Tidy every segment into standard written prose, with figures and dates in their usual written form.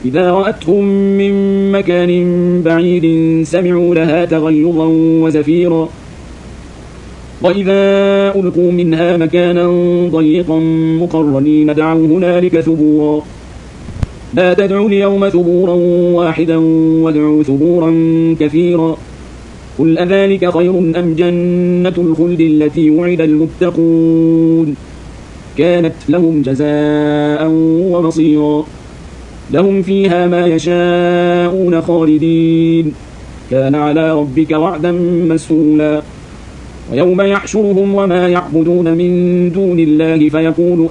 إذا رأتهم من مكان بعيد سمعوا لها تغيظا وزفيرا وإذا ألقوا منها مكانا ضيقا مقرنين دعوا هنالك ثبورا لا تدعوا اليوم ثبورا واحدا وادعوا ثبورا كثيرا قل أذلك خير أم جنة الخلد التي وعد المتقون كانت لهم جزاء ومصيرا لهم فيها ما يشاءون خالدين كان على ربك وعدا مسئولا ويوم يحشرهم وما يعبدون من دون الله فيقول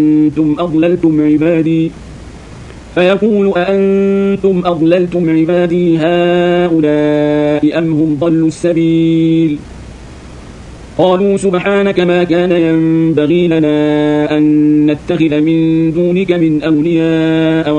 أأنتم أضللتم عبادي هؤلاء أم هم ضلوا السبيل قالوا سبحانك ما كان ينبغي لنا أن نتخذ من دونك من أولياء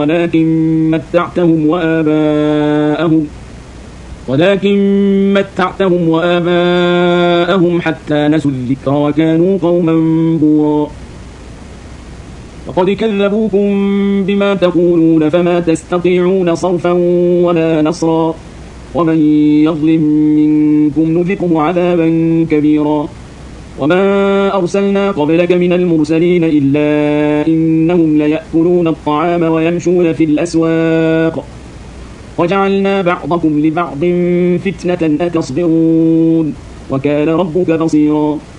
ولكن متعتهم وآباءهم حتى نسوا الذكر وكانوا قوما بورا وقد كذبوكم بما تقولون فما تستطيعون صرفا ولا نصرا ومن يظلم منكم نذقه عذابا كبيرا وما أرسلنا قبلك من المرسلين إلا إنهم ليأكلون الطعام ويمشون في الأسواق وجعلنا بعضكم لبعض فتنة أتصبرون وكان ربك بصيرا